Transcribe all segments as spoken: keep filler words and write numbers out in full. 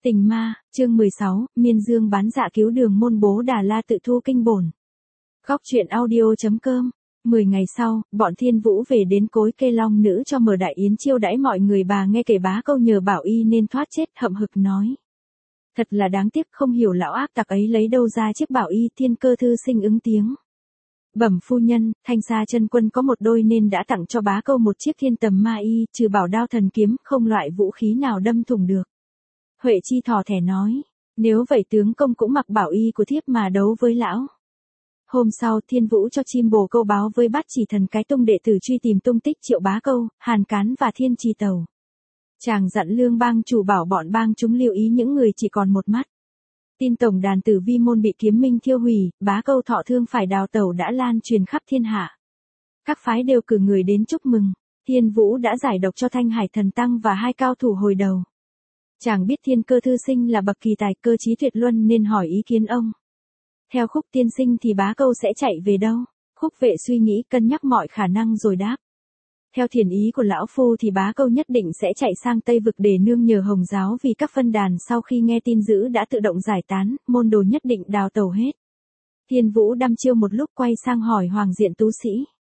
Tình ma, chương mười sáu, Miên Dương bán dạ cứu đường môn Bố Đà La tự thu kinh bổn. Góc truyện audio.com. Mười ngày sau, bọn Thiên Vũ về đến cối cây long nữ cho mở đại yến chiêu đãi mọi người. Bà nghe kể bá câu nhờ bảo y nên thoát chết, hậm hực nói. Thật là đáng tiếc, không hiểu lão ác tặc ấy lấy đâu ra chiếc bảo y. Thiên Cơ thư sinh ứng tiếng. Bẩm phu nhân, Thanh Sa chân quân có một đôi nên đã tặng cho bá câu một chiếc thiên tầm ma y, trừ bảo đao thần kiếm, không loại vũ khí nào đâm thủng được. Huệ Chi thò thẻ nói, nếu vậy tướng công cũng mặc bảo y của thiếp mà đấu với lão. Hôm sau, Thiên Vũ cho chim bồ câu báo với Bát Chỉ Thần cái tung đệ tử truy tìm tung tích Triệu Bá Câu, Hàn Cán và Thiên Trì Tẩu. Chàng dặn Lương bang chủ bảo bọn bang chúng lưu ý những người chỉ còn một mắt. Tin tổng đàn Tử Vi môn bị kiếm minh thiêu hủy, Bá Câu thọ thương phải đào tẩu đã lan truyền khắp thiên hạ. Các phái đều cử người đến chúc mừng. Thiên Vũ đã giải độc cho Thanh Hải Thần Tăng và hai cao thủ hồi đầu. Chàng biết Thiên Cơ thư sinh là bậc kỳ tài cơ trí tuyệt luân nên hỏi ý kiến ông. Theo Khúc tiên sinh thì Bá Câu sẽ chạy về đâu? Khúc Vệ suy nghĩ cân nhắc mọi khả năng rồi đáp. Theo thiền ý của lão phu thì Bá Câu nhất định sẽ chạy sang Tây Vực để nương nhờ Hồng giáo, vì các phân đàn sau khi nghe tin dữ đã tự động giải tán, môn đồ nhất định đào tẩu hết. Thiên Vũ đăm chiêu một lúc quay sang hỏi Hoàng Diện Tú Sĩ.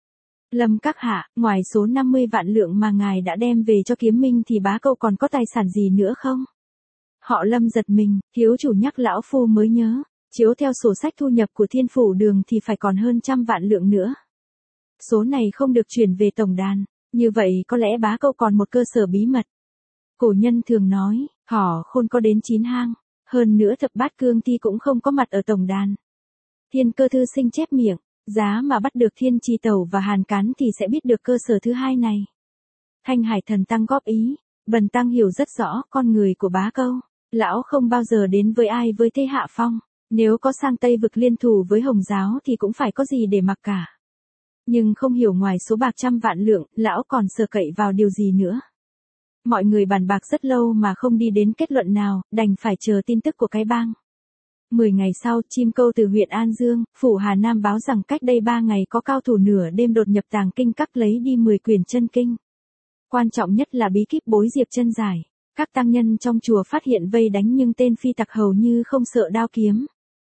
Lâm các hạ, ngoài số năm mươi vạn lượng mà ngài đã đem về cho kiếm minh thì Bá Câu còn có tài sản gì nữa không? Họ Lâm giật mình, thiếu chủ nhắc lão phu mới nhớ, chiếu theo sổ sách thu nhập của Thiên Phủ Đường thì phải còn hơn trăm vạn lượng nữa. Số này không được chuyển về tổng đàn, như vậy có lẽ Bá Câu còn một cơ sở bí mật. Cổ nhân thường nói, hỏ khôn có đến chín hang, hơn nữa thập bát cương thi cũng không có mặt ở tổng đàn. Thiên Cơ thư sinh chép miệng. Giá mà bắt được Thiên Trì Tẩu và Hàn Cán thì sẽ biết được cơ sở thứ hai này. Thanh Hải Thần Tăng góp ý, bần tăng hiểu rất rõ con người của Bá Câu. Lão không bao giờ đến với ai với thế hạ phong. Nếu có sang Tây Vực liên thủ với Hồng giáo thì cũng phải có gì để mặc cả. Nhưng không hiểu ngoài số bạc trăm vạn lượng, lão còn sờ cậy vào điều gì nữa. Mọi người bàn bạc rất lâu mà không đi đến kết luận nào, đành phải chờ tin tức của cái bang. Mười ngày sau, chim câu từ huyện An Dương, phủ Hà Nam báo rằng cách đây ba ngày có cao thủ nửa đêm đột nhập tàng kinh các lấy đi mười quyển chân kinh. Quan trọng nhất là bí kíp bối diệp chân giải. Các tăng nhân trong chùa phát hiện vây đánh nhưng tên phi tặc hầu như không sợ đao kiếm.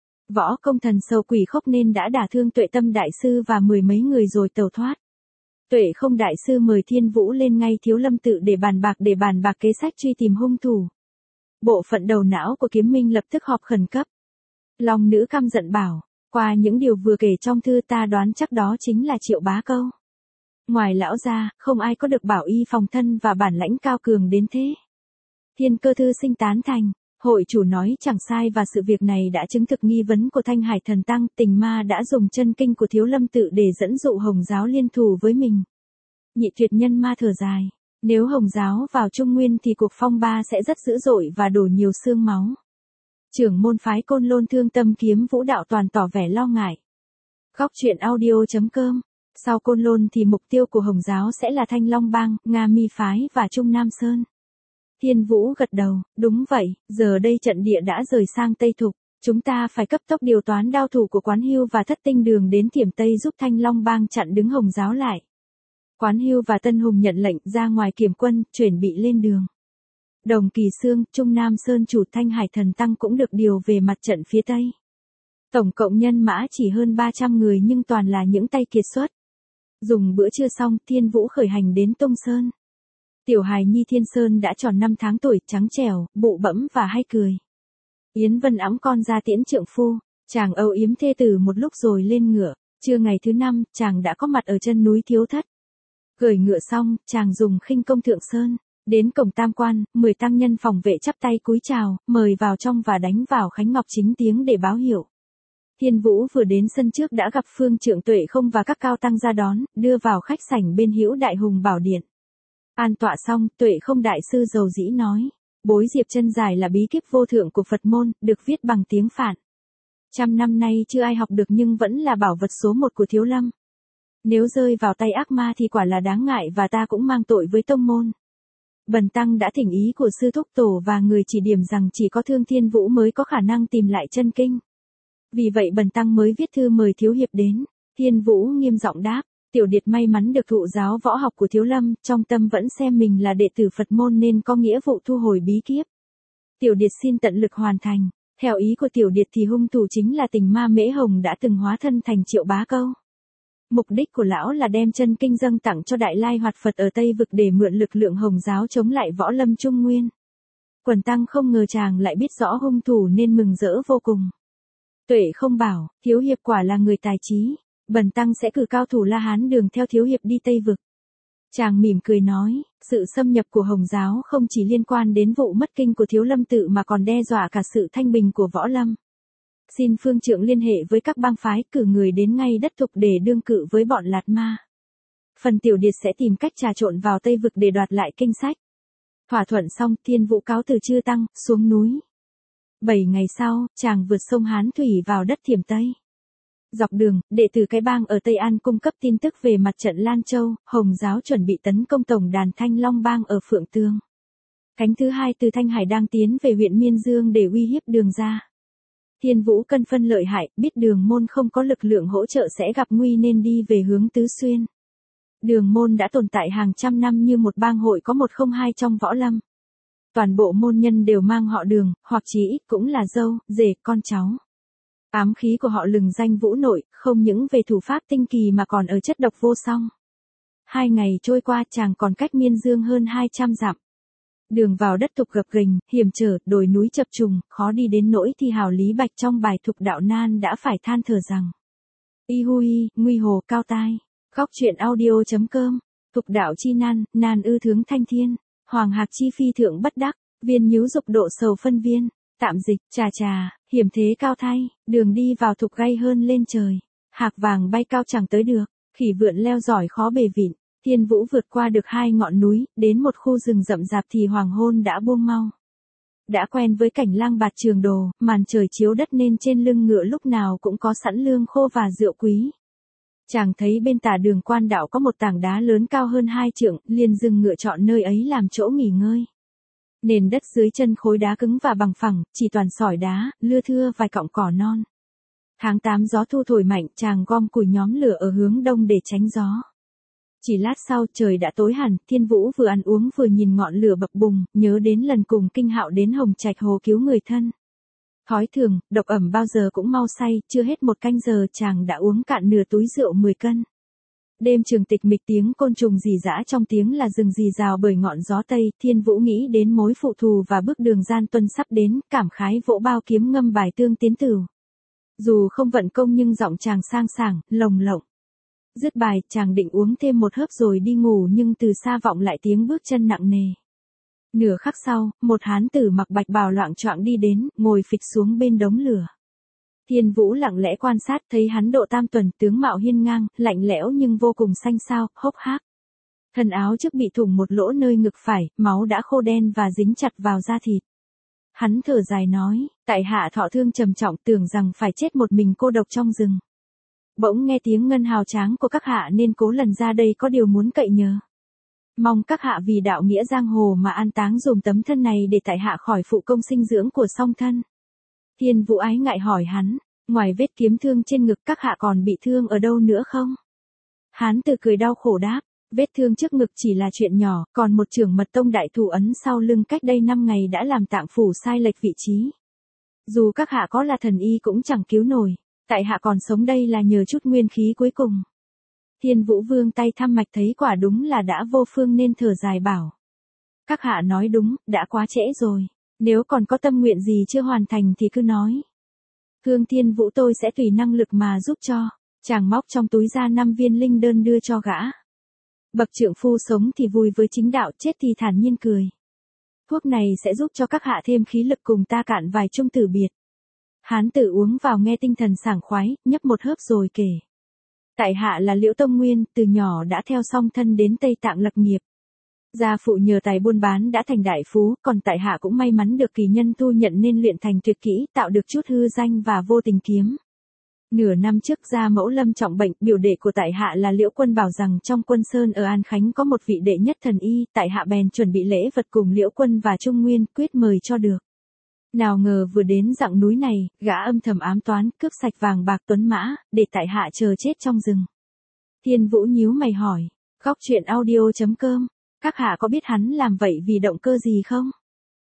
Võ công thần sầu quỷ khốc nên đã đả thương Tuệ Tâm đại sư và mười mấy người rồi tẩu thoát. Tuệ Không đại sư mời Thiên Vũ lên ngay Thiếu Lâm tự để bàn bạc để bàn bạc kế sách truy tìm hung thủ. Bộ phận đầu não của kiếm minh lập tức họp khẩn cấp. Long nữ căm giận bảo, qua những điều vừa kể trong thư ta đoán chắc đó chính là Triệu Bá Câu. Ngoài lão ra, không ai có được bảo y phòng thân và bản lãnh cao cường đến thế. Thiên Cơ thư sinh tán thành, hội chủ nói chẳng sai và sự việc này đã chứng thực nghi vấn của Thanh Hải Thần Tăng. Tình ma đã dùng chân kinh của Thiếu Lâm tự để dẫn dụ Hồng giáo liên thủ với mình. Nhị tuyệt nhân ma thở dài, nếu Hồng giáo vào Trung Nguyên thì cuộc phong ba sẽ rất dữ dội và đổ nhiều xương máu. Trưởng môn phái Côn Lôn Thương Tâm Kiếm Vũ đạo toàn tỏ vẻ lo ngại. Góc truyện audio.com. Sau Côn Lôn thì mục tiêu của Hồng giáo sẽ là Thanh Long Bang, Nga Mi phái và Trung Nam Sơn. Thiên Vũ gật đầu, đúng vậy, giờ đây trận địa đã rời sang Tây Thục, chúng ta phải cấp tốc điều toán đao thủ của Quán Hưu và Thất Tinh Đường đến Thiểm Tây giúp Thanh Long Bang chặn đứng Hồng giáo lại. Quán Hưu và Tân Hùng nhận lệnh ra ngoài kiểm quân, chuẩn bị lên đường. Đồng Kỳ Xương, Trung Nam Sơn chủ Thanh Hải Thần Tăng cũng được điều về mặt trận phía Tây. Tổng cộng nhân mã chỉ hơn ba trăm người nhưng toàn là những tay kiệt xuất. Dùng bữa trưa xong, Thiên Vũ khởi hành đến Tông Sơn. Tiểu hài nhi Thiên Sơn đã tròn năm tháng tuổi, trắng trẻo, bụ bẫm và hay cười. Yến Vân ẵm con ra tiễn trượng phu, chàng âu yếm thê tử một lúc rồi lên ngựa. Trưa ngày thứ năm, chàng đã có mặt ở chân núi Thiếu Thất. Gửi ngựa xong, chàng dùng khinh công thượng sơn. Đến cổng Tam Quan, mười tăng nhân phòng vệ chắp tay cúi chào, mời vào trong và đánh vào Khánh Ngọc chính tiếng để báo hiệu. Thiên Vũ vừa đến sân trước đã gặp Phương Trượng Tuệ Không và các cao tăng ra đón, đưa vào khách sảnh bên hữu Đại Hùng Bảo Điện. An tọa xong, Tuệ Không đại sư dầu dĩ nói, bối diệp chân giải là bí kíp vô thượng của Phật môn, được viết bằng tiếng Phạn. Trăm năm nay chưa ai học được nhưng vẫn là bảo vật số một của Thiếu Lâm. Nếu rơi vào tay ác ma thì quả là đáng ngại và ta cũng mang tội với tông môn. Bần tăng đã thỉnh ý của sư thúc tổ và người chỉ điểm rằng chỉ có Thương Thiên Vũ mới có khả năng tìm lại chân kinh. Vì vậy bần tăng mới viết thư mời thiếu hiệp đến. Thiên Vũ nghiêm giọng đáp, tiểu điệt may mắn được thụ giáo võ học của Thiếu Lâm, trong tâm vẫn xem mình là đệ tử Phật môn nên có nghĩa vụ thu hồi bí kíp. Tiểu Điệt xin tận lực hoàn thành. Theo ý của Tiểu Điệt thì hung thủ chính là tình ma Mễ Hồng đã từng hóa thân thành Triệu Bá Câu. Mục đích của lão là đem chân kinh dâng tặng cho Đại Lai Hoạt Phật ở Tây Vực để mượn lực lượng Hồng giáo chống lại võ lâm Trung Nguyên. Quần tăng không ngờ chàng lại biết rõ hung thủ nên mừng rỡ vô cùng. Tuệ không bảo, thiếu hiệp quả là người tài trí, bần tăng sẽ cử cao thủ La Hán Đường theo thiếu hiệp đi Tây Vực. Chàng mỉm cười nói, sự xâm nhập của Hồng giáo không chỉ liên quan đến vụ mất kinh của Thiếu Lâm tự mà còn đe dọa cả sự thanh bình của võ lâm. Xin phương trượng liên hệ với các bang phái cử người đến ngay đất Thục để đương cự với bọn Lạt Ma. Phần Tiểu Điệt sẽ tìm cách trà trộn vào Tây Vực để đoạt lại kinh sách. Thỏa thuận xong, Thiên Vũ cáo từ Chư Tăng, xuống núi. Bảy ngày sau, chàng vượt sông Hán Thủy vào đất Thiểm Tây. Dọc đường, đệ tử cái bang ở Tây An cung cấp tin tức về mặt trận Lan Châu, Hồng giáo chuẩn bị tấn công tổng đàn Thanh Long bang ở Phượng Tương. Cánh thứ hai từ Thanh Hải đang tiến về huyện Miên Dương để uy hiếp Đường ra. Thiên Vũ cân phân lợi hại, biết Đường môn không có lực lượng hỗ trợ sẽ gặp nguy nên đi về hướng Tứ Xuyên. Đường môn đã tồn tại hàng trăm năm như một bang hội có một không hai trong võ lâm. Toàn bộ môn nhân đều mang họ Đường, hoặc chí ít cũng là dâu, rể, con cháu. Ám khí của họ lừng danh vũ nội, không những về thủ pháp tinh kỳ mà còn ở chất độc vô song. Hai ngày trôi qua chàng còn cách Miên Dương hơn hai trăm dặm. Đường vào đất Thục gập ghềnh, hiểm trở, đồi núi chập trùng, khó đi đến nỗi thì Hào Lý Bạch trong bài Thục Đạo Nan đã phải than thở rằng: Y hui, nguy hồ cao tai. Góc truyện audio chấm com. Thục đạo chi nan, nan ư thướng thanh thiên. Hoàng hạc chi phi thượng bất đắc, viên nhíu dục độ sầu phân viên. Tạm dịch, trà trà, hiểm thế cao thay, đường đi vào Thục gay hơn lên trời. Hạc vàng bay cao chẳng tới được, khỉ vượn leo giỏi khó bề vịn. Thiên Vũ vượt qua được hai ngọn núi, đến một khu rừng rậm rạp thì hoàng hôn đã buông mau. Đã quen với cảnh lang bạt trường đồ, màn trời chiếu đất nên trên lưng ngựa lúc nào cũng có sẵn lương khô và rượu quý. Chàng thấy bên tả đường quan đạo có một tảng đá lớn cao hơn hai trượng, liền dừng ngựa chọn nơi ấy làm chỗ nghỉ ngơi. Nền đất dưới chân khối đá cứng và bằng phẳng, chỉ toàn sỏi đá, lưa thưa vài cọng cỏ non. Tháng tám gió thu thổi mạnh, chàng gom củi nhóm lửa ở hướng đông để tránh gió. Chỉ lát sau trời đã tối hẳn, Thiên Vũ vừa ăn uống vừa nhìn ngọn lửa bập bùng, nhớ đến lần cùng Kinh Hạo đến Hồng Trạch Hồ cứu người thân. Thói thường, độc ẩm bao giờ cũng mau say, chưa hết một canh giờ chàng đã uống cạn nửa túi rượu mười cân. Đêm trường tịch mịch tiếng côn trùng rì rã trong tiếng là rừng rì rào bởi ngọn gió Tây, Thiên Vũ nghĩ đến mối phụ thù và bước đường gian tuân sắp đến, cảm khái vỗ bao kiếm ngâm bài tương tiến tử. Dù không vận công nhưng giọng chàng sang sảng, lồng lộng. Dứt bài, chàng định uống thêm một hớp rồi đi ngủ nhưng từ xa vọng lại tiếng bước chân nặng nề. Nửa khắc sau, một hán tử mặc bạch bào loạng choạng đi đến, ngồi phịch xuống bên đống lửa. Thiên Vũ lặng lẽ quan sát thấy hắn độ tam tuần, tướng mạo hiên ngang, lạnh lẽo nhưng vô cùng xanh xao, hốc hác. Thân áo trước bị thủng một lỗ nơi ngực phải, máu đã khô đen và dính chặt vào da thịt. Hắn thở dài nói, tại hạ thọ thương trầm trọng tưởng rằng phải chết một mình cô độc trong rừng. Bỗng nghe tiếng ngân hào tráng của các hạ nên cố lần ra đây có điều muốn cậy nhờ. Mong các hạ vì đạo nghĩa giang hồ mà an táng dùm tấm thân này để tại hạ khỏi phụ công sinh dưỡng của song thân. Thiên Vũ ái ngại hỏi hắn, ngoài vết kiếm thương trên ngực các hạ còn bị thương ở đâu nữa không? Hán tử cười đau khổ đáp, vết thương trước ngực chỉ là chuyện nhỏ, còn một trưởng mật tông đại thủ ấn sau lưng cách đây năm ngày đã làm tạng phủ sai lệch vị trí. Dù các hạ có là thần y cũng chẳng cứu nổi, tại hạ còn sống đây là nhờ chút nguyên khí cuối cùng. Thiên Vũ vương tay thăm mạch thấy quả đúng là đã vô phương nên thở dài bảo. Các hạ nói đúng, đã quá trễ rồi, nếu còn có tâm nguyện gì chưa hoàn thành thì cứ nói. Thương Thiên Vũ tôi sẽ tùy năng lực mà giúp cho. Chàng móc trong túi ra năm viên linh đơn đưa cho gã. Bậc trượng phu sống thì vui với chính đạo, chết thì thản nhiên cười. Thuốc này sẽ giúp cho các hạ thêm khí lực cùng ta cạn vài chung tử biệt. Hán tử uống vào nghe tinh thần sảng khoái, nhấp một hớp rồi kể. Tại hạ là Liễu Tông Nguyên, từ nhỏ đã theo song thân đến Tây Tạng lập nghiệp. Gia phụ nhờ tài buôn bán đã thành đại phú, còn tại hạ cũng may mắn được kỳ nhân thu nhận nên luyện thành tuyệt kỹ, tạo được chút hư danh và vô tình kiếm. Nửa năm trước gia mẫu lâm trọng bệnh, biểu đệ của tại hạ là Liễu Quân bảo rằng trong Quân Sơn ở An Khánh có một vị đệ nhất thần y, tại hạ bèn chuẩn bị lễ vật cùng Liễu Quân và Trung Nguyên, quyết mời cho được. Nào ngờ vừa đến dặng núi này, gã âm thầm ám toán, cướp sạch vàng bạc tuấn mã, để tại hạ chờ chết trong rừng. Thiên Vũ nhíu mày hỏi, góc truyện audio chấm com, các hạ có biết hắn làm vậy vì động cơ gì không?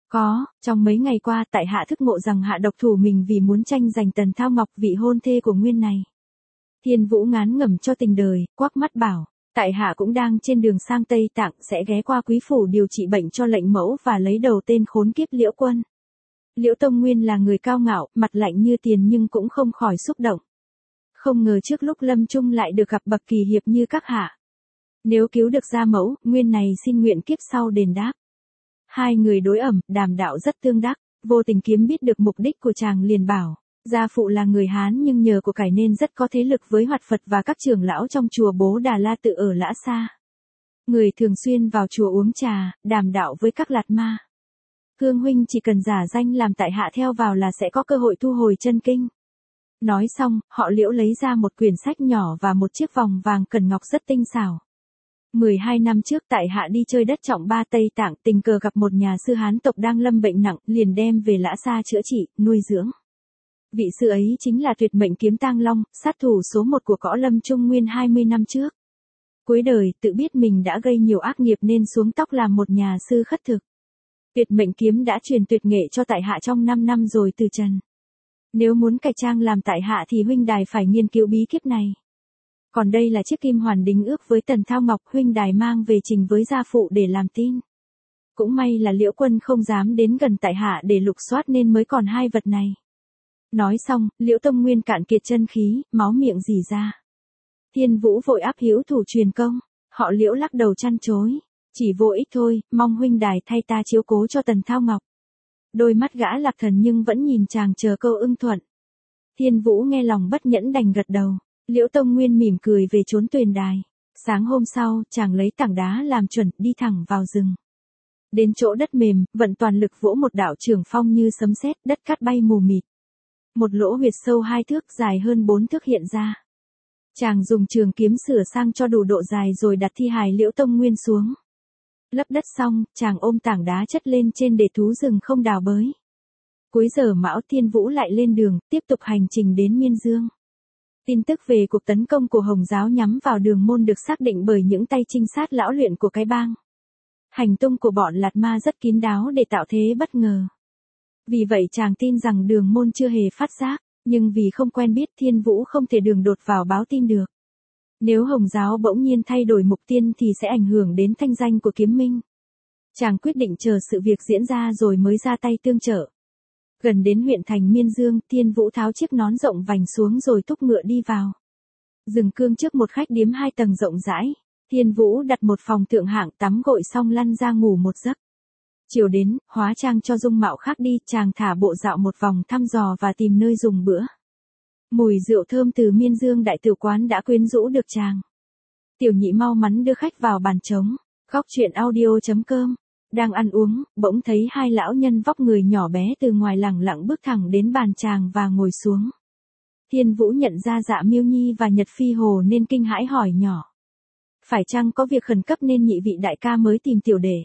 Có, trong mấy ngày qua tại hạ thức ngộ rằng hạ độc thủ mình vì muốn tranh giành Tần Thao Ngọc vị hôn thê của Nguyên này. Thiên Vũ ngán ngẩm cho tình đời, quắc mắt bảo, tại hạ cũng đang trên đường sang Tây Tạng sẽ ghé qua quý phủ điều trị bệnh cho lệnh mẫu và lấy đầu tên khốn kiếp Liễu Quân. Liễu Tông Nguyên là người cao ngạo, mặt lạnh như tiền nhưng cũng không khỏi xúc động. Không ngờ trước lúc lâm chung lại được gặp bậc kỳ hiệp như các hạ. Nếu cứu được gia mẫu, Nguyên này xin nguyện kiếp sau đền đáp. Hai người đối ẩm, đàm đạo rất tương đắc, vô tình kiếm biết được mục đích của chàng liền bảo, gia phụ là người Hán nhưng nhờ của cải nên rất có thế lực với Hoạt Phật và các trưởng lão trong chùa Bố Đà La Tự ở Lã Sa. Người thường xuyên vào chùa uống trà, đàm đạo với các lạt ma. Cương huynh chỉ cần giả danh làm tại hạ theo vào là sẽ có cơ hội thu hồi chân kinh. Nói xong, họ Liễu lấy ra một quyển sách nhỏ và một chiếc vòng vàng cần ngọc rất tinh xảo. mười hai năm trước tại hạ đi chơi đất trọng ba Tây Tạng tình cờ gặp một nhà sư Hán tộc đang lâm bệnh nặng liền đem về Lã Sa chữa trị, nuôi dưỡng. Vị sư ấy chính là tuyệt mệnh kiếm Tang Long, sát thủ số một của cõi lâm Trung Nguyên hai mươi năm trước. Cuối đời, tự biết mình đã gây nhiều ác nghiệp nên xuống tóc làm một nhà sư khất thực. Tuyệt mệnh kiếm đã truyền tuyệt nghệ cho tại hạ trong năm năm rồi từ trần. Nếu muốn cải trang làm tại hạ thì huynh đài phải nghiên cứu bí kíp này. Còn đây là chiếc kim hoàn đính ước với Tần Thao Ngọc huynh đài mang về trình với gia phụ để làm tin. Cũng may là Liễu Quân không dám đến gần tại hạ để lục soát nên mới còn hai vật này. Nói xong, Liễu Tông Nguyên cạn kiệt chân khí, máu miệng rỉ ra. Thiên Vũ vội áp hữu thủ truyền công, họ Liễu lắc đầu chăn chối. Chỉ vô ích thôi, mong huynh đài thay ta chiếu cố cho Tần Thao Ngọc. Đôi mắt gã lạc thần nhưng vẫn nhìn chàng chờ câu ưng thuận. Thiên Vũ nghe lòng bất nhẫn đành gật đầu. Liễu Tông Nguyên mỉm cười về trốn tuyền đài. Sáng hôm sau, chàng lấy tảng đá làm chuẩn, đi thẳng vào rừng. Đến chỗ đất mềm, vận toàn lực vỗ một đạo trường phong như sấm sét, đất cát bay mù mịt. Một lỗ huyệt sâu hai thước dài hơn bốn thước hiện ra. Chàng dùng trường kiếm sửa sang cho đủ độ dài rồi đặt thi hài Liễu Tông Nguyên xuống. Lấp đất xong, chàng ôm tảng đá chất lên trên để thú rừng không đào bới. Cuối giờ Mão Thiên Vũ lại lên đường, tiếp tục hành trình đến Miên Dương. Tin tức về cuộc tấn công của Hồng giáo nhắm vào Đường Môn được xác định bởi những tay trinh sát lão luyện của cái bang. Hành tung của bọn Lạt Ma rất kín đáo để tạo thế bất ngờ. Vì vậy chàng tin rằng Đường Môn chưa hề phát giác, nhưng vì không quen biết Thiên Vũ không thể đường đột vào báo tin được. Nếu Hồng giáo bỗng nhiên thay đổi mục tiêu thì sẽ ảnh hưởng đến thanh danh của Kiếm Minh. Chàng quyết định chờ sự việc diễn ra rồi mới ra tay tương trợ. Gần đến huyện thành Miên Dương, Thiên Vũ tháo chiếc nón rộng vành xuống rồi thúc ngựa đi vào. Dừng cương trước một khách điếm hai tầng rộng rãi. Thiên Vũ đặt một phòng thượng hạng, tắm gội xong lăn ra ngủ một giấc. Chiều đến, hóa trang cho dung mạo khác đi, chàng thả bộ dạo một vòng thăm dò và tìm nơi dùng bữa. Mùi rượu thơm từ Miên Dương đại tử quán đã quyến rũ được chàng. Tiểu Nhị mau mắn đưa khách vào bàn trống. Góc truyện audio chấm com. Đang ăn uống, bỗng thấy hai lão nhân vóc người nhỏ bé từ ngoài lẳng lặng bước thẳng đến bàn chàng và ngồi xuống. Thiên Vũ nhận ra Dạ Miêu Nhi và Nhật Phi Hồ nên kinh hãi hỏi nhỏ. Phải chăng có việc khẩn cấp nên nhị vị đại ca mới tìm tiểu đệ?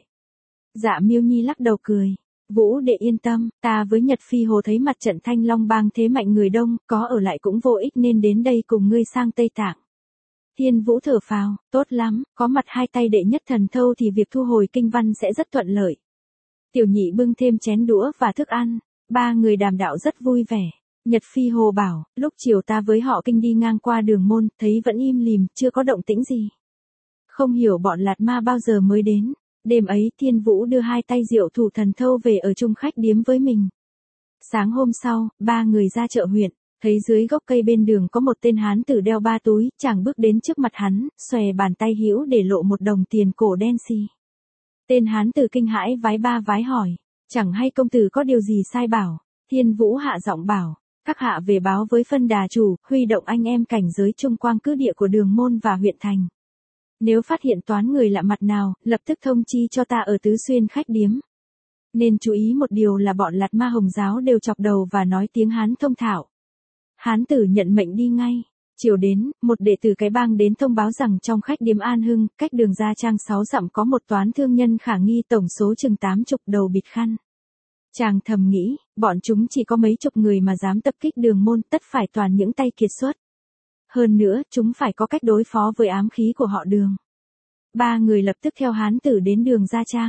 Dạ Miêu Nhi lắc đầu cười. Vũ đệ yên tâm, ta với Nhật Phi Hồ thấy mặt trận Thanh Long bang thế mạnh người đông, có ở lại cũng vô ích nên đến đây cùng ngươi sang Tây Tạng. Thiên Vũ thở phào, tốt lắm, có mặt hai tay đệ nhất thần thâu thì việc thu hồi kinh văn sẽ rất thuận lợi. Tiểu Nhị bưng thêm chén đũa và thức ăn, ba người đàm đạo rất vui vẻ. Nhật Phi Hồ bảo, lúc chiều ta với họ kinh đi ngang qua Đường Môn, thấy vẫn im lìm, chưa có động tĩnh gì. Không hiểu bọn Lạt Ma bao giờ mới đến. Đêm ấy Thiên Vũ đưa hai tay rượu thủ thần thâu về ở chung khách điếm với mình. Sáng hôm sau, ba người ra chợ huyện, thấy dưới gốc cây bên đường có một tên hán tử đeo ba túi, chàng bước đến trước mặt hắn, xòe bàn tay hữu để lộ một đồng tiền cổ đen xì. Tên hán tử kinh hãi vái ba vái hỏi, chẳng hay công tử có điều gì sai bảo. Thiên Vũ hạ giọng bảo, các hạ về báo với phân đà chủ, huy động anh em cảnh giới trung quang cứ địa của Đường Môn và huyện thành. Nếu phát hiện toán người lạ mặt nào, lập tức thông chi cho ta ở Tứ Xuyên khách điếm. Nên chú ý một điều là bọn Lạt Ma Hồng giáo đều chọc đầu và nói tiếng Hán thông thạo. Hán tử nhận mệnh đi ngay. Chiều đến, một đệ tử cái bang đến thông báo rằng trong khách điếm An Hưng, cách đường Gia Trang sáu dặm có một toán thương nhân khả nghi tổng số chừng tám chục đầu bịt khăn. Chàng thầm nghĩ, bọn chúng chỉ có mấy chục người mà dám tập kích Đường Môn, tất phải toàn những tay kiệt xuất. Hơn nữa, chúng phải có cách đối phó với ám khí của họ Đường. Ba người lập tức theo hán tử đến đường Gia Trang.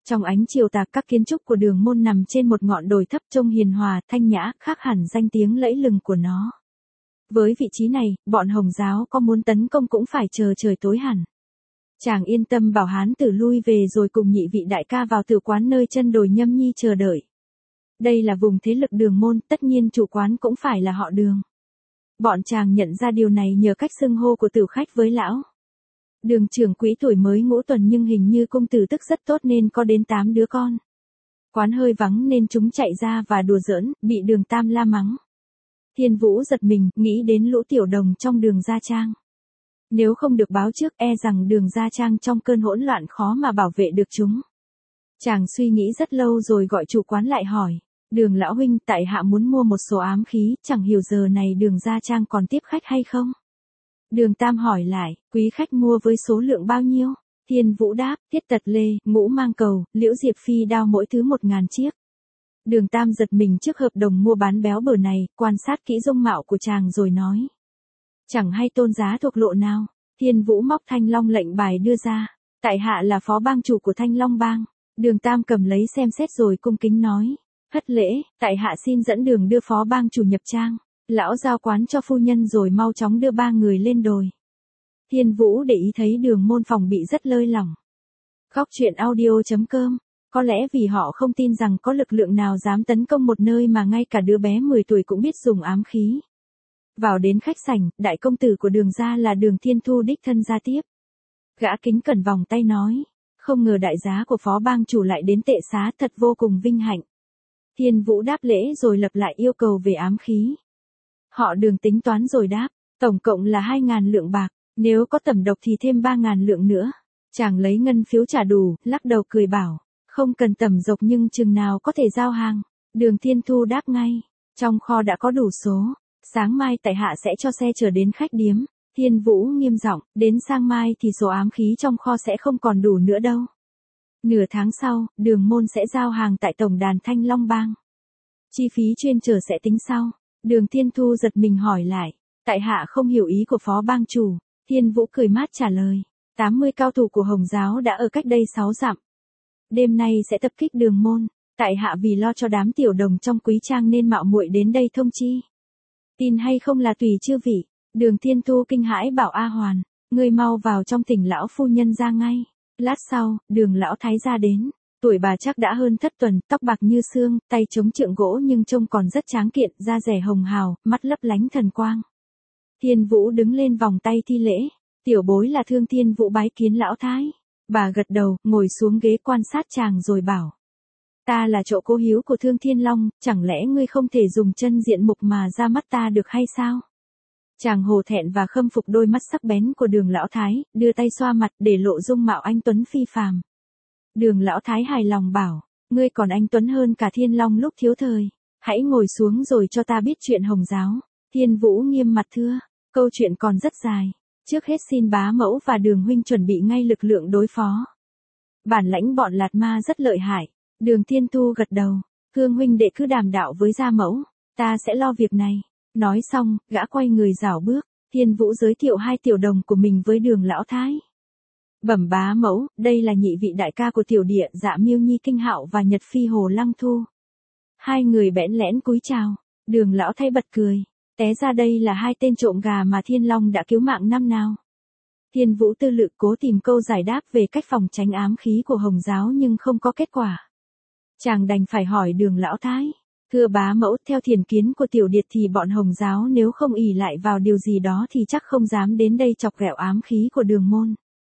Trong ánh chiều tà, các kiến trúc của đường môn nằm trên một ngọn đồi thấp trông hiền hòa, thanh nhã, khác hẳn danh tiếng lẫy lừng của nó. Với vị trí này, bọn Hồng giáo có muốn tấn công cũng phải chờ trời tối hẳn. Chàng yên tâm bảo hán tử lui về rồi cùng nhị vị đại ca vào tử quán nơi chân đồi Nhâm Nhi chờ đợi. Đây là vùng thế lực đường môn, tất nhiên chủ quán cũng phải là họ Đường. Bọn chàng nhận ra điều này nhờ cách xưng hô của tử khách với lão. Đường trưởng quỹ tuổi mới ngũ tuần nhưng hình như công tử tức rất tốt nên có đến tám đứa con. Quán hơi vắng nên chúng chạy ra và đùa giỡn, bị Đường Tam la mắng. Thiên Vũ giật mình, nghĩ đến lũ tiểu đồng trong Đường Gia Trang. Nếu không được báo trước e rằng Đường Gia Trang trong cơn hỗn loạn khó mà bảo vệ được chúng. Chàng suy nghĩ rất lâu rồi gọi chủ quán lại hỏi. Đường lão huynh, tại hạ muốn mua một số ám khí, chẳng hiểu giờ này Đường Gia Trang còn tiếp khách hay không? Đường Tam hỏi lại, quý khách mua với số lượng bao nhiêu? Thiên Vũ đáp, thiết tật lê, ngũ mang cầu, liễu diệp phi đao mỗi thứ một ngàn chiếc. Đường Tam giật mình trước hợp đồng mua bán béo bở này, quan sát kỹ dung mạo của chàng rồi nói. Chẳng hay tôn giá thuộc lộ nào? Thiên Vũ móc Thanh Long lệnh bài đưa ra. Tại hạ là phó bang chủ của Thanh Long bang. Đường Tam cầm lấy xem xét rồi cung kính nói. Hất lễ, tại hạ xin dẫn đường đưa phó bang chủ nhập trang. Lão giao quán cho phu nhân rồi mau chóng đưa ba người lên đồi. Thiên Vũ để ý thấy Đường môn phòng bị rất lơi lỏng. Khóc chuyện audio chấm com. Có lẽ vì họ không tin rằng có lực lượng nào dám tấn công một nơi mà ngay cả đứa bé mười tuổi cũng biết dùng ám khí. Vào đến khách sảnh, đại công tử của Đường gia là Đường Thiên Thu đích thân ra tiếp. Gã kính cẩn vòng tay nói, không ngờ đại giá của phó bang chủ lại đến tệ xá, thật vô cùng vinh hạnh. Thiên Vũ đáp lễ rồi lập lại yêu cầu về ám khí. Họ Đường tính toán rồi đáp, tổng cộng là hai ngàn lượng bạc, nếu có tẩm độc thì thêm ba ngàn lượng nữa. Chàng lấy ngân phiếu trả đủ, lắc đầu cười bảo, không cần tẩm dộc nhưng chừng nào có thể giao hàng. Đường Thiên Thu đáp ngay, trong kho đã có đủ số. Sáng mai tại hạ sẽ cho xe chở đến khách điếm. Thiên Vũ nghiêm giọng, đến sang mai thì số ám khí trong kho sẽ không còn đủ nữa đâu. Nửa tháng sau, Đường môn sẽ giao hàng tại tổng đàn Thanh Long bang. Chi phí chuyên chở sẽ tính sau. Đường Thiên Thu giật mình hỏi lại, tại hạ không hiểu ý của phó bang chủ. Thiên Vũ cười mát trả lời, tám mươi cao thủ của Hồng giáo đã ở cách đây sáu dặm. Đêm nay sẽ tập kích Đường môn. Tại hạ vì lo cho đám tiểu đồng trong quý trang nên mạo muội đến đây thông chi. Tin hay không là tùy chư vị. Đường Thiên Thu kinh hãi bảo A Hoàn, ngươi mau vào trong thỉnh lão phu nhân ra ngay. Lát sau, Đường lão thái gia đến. Tuổi bà chắc đã hơn thất tuần, tóc bạc như xương, tay chống trượng gỗ nhưng trông còn rất tráng kiện, da rẻ hồng hào, mắt lấp lánh thần quang. Thiên Vũ đứng lên vòng tay thi lễ. Tiểu bối là Thương Thiên Vũ bái kiến lão thái. Bà gật đầu, ngồi xuống ghế quan sát chàng rồi bảo. Ta là chỗ cố hiếu của Thương Thiên Long, chẳng lẽ ngươi không thể dùng chân diện mục mà ra mắt ta được hay sao? Chàng hổ thẹn và khâm phục đôi mắt sắc bén của Đường lão thái, đưa tay xoa mặt để lộ dung mạo anh tuấn phi phàm. Đường lão thái hài lòng bảo, ngươi còn anh tuấn hơn cả Thiên Long lúc thiếu thời. Hãy ngồi xuống rồi cho ta biết chuyện Hồng giáo. Thiên Vũ nghiêm mặt thưa, câu chuyện còn rất dài. Trước hết xin bá mẫu và Đường huynh chuẩn bị ngay lực lượng đối phó. Bản lãnh bọn Lạt Ma rất lợi hại. Đường Thiên Thu gật đầu, Thương huynh đệ cứ đàm đạo với gia mẫu, ta sẽ lo việc này. Nói xong, gã quay người rảo bước. Thiên Vũ giới thiệu hai tiểu đồng của mình với Đường lão thái. Bẩm bá mẫu, đây là nhị vị đại ca của tiểu địa Dạ Miêu Nhi Kinh Hạo và Nhật Phi Hồ Lăng Thu. Hai người bẽn lẽn cúi chào. Đường lão thái bật cười, té ra đây là hai tên trộm gà mà Thiên Long đã cứu mạng năm nào. Thiên Vũ tư lự cố tìm câu giải đáp về cách phòng tránh ám khí của Hồng giáo nhưng không có kết quả. Chàng đành phải hỏi Đường lão thái, thưa bá mẫu, theo thiền kiến của tiểu điệt thì bọn Hồng giáo nếu không ỷ lại vào điều gì đó thì chắc không dám đến đây chọc ghẹo ám khí của Đường môn.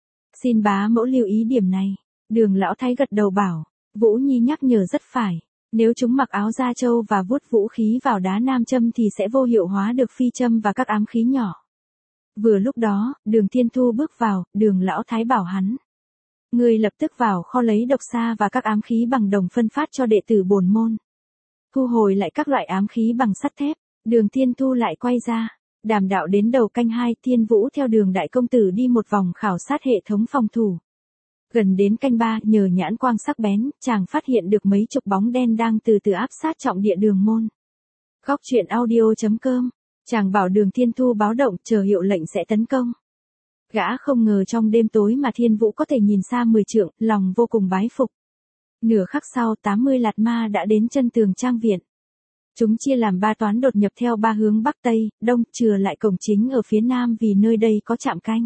Xin bá mẫu lưu ý điểm này. Đường lão thái gật đầu bảo, Vũ Nhi nhắc nhở rất phải. Nếu chúng mặc áo da trâu và vuốt vũ khí vào đá nam châm thì sẽ vô hiệu hóa được phi châm và các ám khí nhỏ. Vừa lúc đó, Đường Thiên Thu bước vào, Đường lão thái bảo hắn. Ngươi lập tức vào kho lấy độc xa và các ám khí bằng đồng phân phát cho đệ tử bổn môn. Thu hồi lại các loại ám khí bằng sắt thép. Đường Thiên Thu lại quay ra. Đàm đạo đến đầu canh hai, Thiên Vũ theo Đường đại công tử đi một vòng khảo sát hệ thống phòng thủ. Gần đến canh ba, nhờ nhãn quang sắc bén, chàng phát hiện được mấy chục bóng đen đang từ từ áp sát trọng địa Đường môn. Khóc chuyện audio chấm com. Chàng bảo Đường Thiên Thu báo động, chờ hiệu lệnh sẽ tấn công. Gã không ngờ trong đêm tối mà Thiên Vũ có thể nhìn xa mười trượng, lòng vô cùng bái phục. Nửa khắc sau tám mươi lạt ma đã đến chân tường trang viện. Chúng chia làm ba toán đột nhập theo ba hướng bắc tây, đông, chừa lại cổng chính ở phía nam vì nơi đây có trạm canh.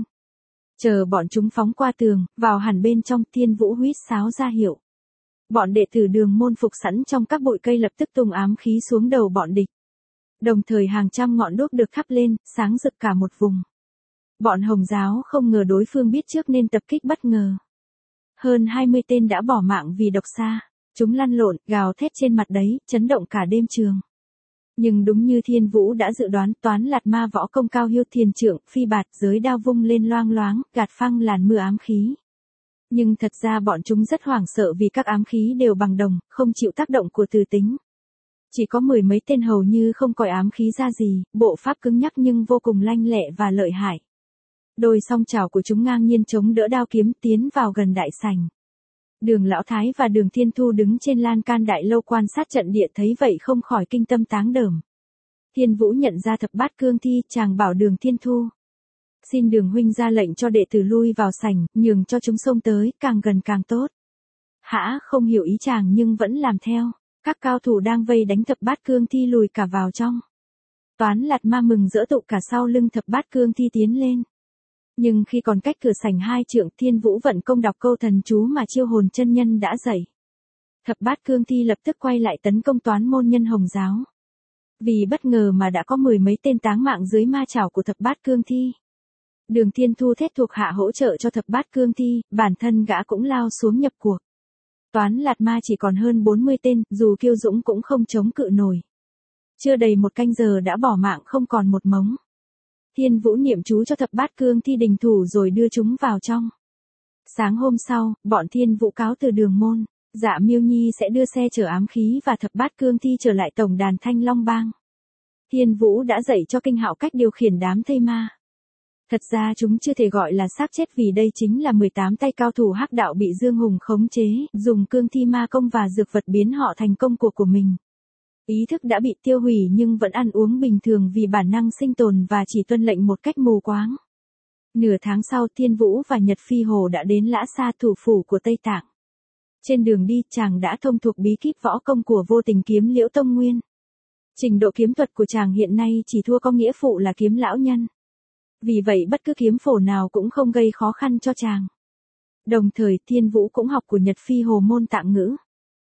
Chờ bọn chúng phóng qua tường, vào hẳn bên trong, Thiên Vũ huýt sáo ra hiệu. Bọn đệ tử Đường Môn phục sẵn trong các bụi cây lập tức tung ám khí xuống đầu bọn địch. Đồng thời hàng trăm ngọn đuốc được thắp lên, sáng rực cả một vùng. Bọn Hồng giáo không ngờ đối phương biết trước nên tập kích bất ngờ. Hơn hai mươi tên đã bỏ mạng vì độc xa. Chúng lăn lộn, gào thét trên mặt đấy, chấn động cả đêm trường. Nhưng đúng như Thiên Vũ đã dự đoán, toán lạt ma võ công cao hiêu thiền trượng, phi bạt, giới đao vung lên loang loáng, gạt phăng làn mưa ám khí. Nhưng thật ra bọn chúng rất hoảng sợ vì các ám khí đều bằng đồng, không chịu tác động của từ tính. Chỉ có mười mấy tên hầu như không coi ám khí ra gì, bộ pháp cứng nhắc nhưng vô cùng lanh lẹ và lợi hại. Đôi song chảo của chúng ngang nhiên chống đỡ đao kiếm tiến vào gần đại sảnh. Đường Lão Thái và Đường Thiên Thu đứng trên lan can đại lâu quan sát trận địa thấy vậy không khỏi kinh tâm táng đờm. Thiên Vũ nhận ra thập bát cương thi, chàng bảo Đường Thiên Thu. Xin Đường huynh ra lệnh cho đệ tử lui vào sảnh, nhường cho chúng xông tới, càng gần càng tốt. Hã không hiểu ý chàng nhưng vẫn làm theo. Các cao thủ đang vây đánh thập bát cương thi lùi cả vào trong. Toán lạt ma mừng rỡ tụ cả sau lưng thập bát cương thi tiến lên. Nhưng khi còn cách cửa sảnh hai trượng, Thiên Vũ vận công đọc câu thần chú mà chiêu hồn chân nhân đã dạy. Thập bát cương thi lập tức quay lại tấn công toán môn nhân Hồng giáo. Vì bất ngờ mà đã có mười mấy tên táng mạng dưới ma chảo của thập bát cương thi. Đường Thiên Thu thét thuộc hạ hỗ trợ cho thập bát cương thi, bản thân gã cũng lao xuống nhập cuộc. Toán lạt ma chỉ còn hơn bốn mươi tên, dù kiêu dũng cũng không chống cự nổi. Chưa đầy một canh giờ đã bỏ mạng không còn một mống. Thiên Vũ niệm chú cho thập bát cương thi đình thủ rồi đưa chúng vào trong. Sáng hôm sau, bọn Thiên Vũ cáo từ Đường Môn, Dạ Miêu Nhi sẽ đưa xe chở ám khí và thập bát cương thi trở lại tổng đàn Thanh Long Bang. Thiên Vũ đã dạy cho Kinh Hạo cách điều khiển đám thây ma. Thật ra chúng chưa thể gọi là xác chết vì đây chính là mười tám tay cao thủ hắc đạo bị Dương Hùng khống chế, dùng cương thi ma công và dược vật biến họ thành công cuộc của mình. Ý thức đã bị tiêu hủy nhưng vẫn ăn uống bình thường vì bản năng sinh tồn và chỉ tuân lệnh một cách mù quáng. Nửa tháng sau Thiên Vũ và Nhật Phi Hồ đã đến Lã Sa, thủ phủ của Tây Tạng. Trên đường đi chàng đã thông thuộc bí kíp võ công của Vô Tình Kiếm Liễu Tông Nguyên. Trình độ kiếm thuật của chàng hiện nay chỉ thua có nghĩa phụ là kiếm lão nhân. Vì vậy bất cứ kiếm phổ nào cũng không gây khó khăn cho chàng. Đồng thời Thiên Vũ cũng học của Nhật Phi Hồ môn Tạng ngữ.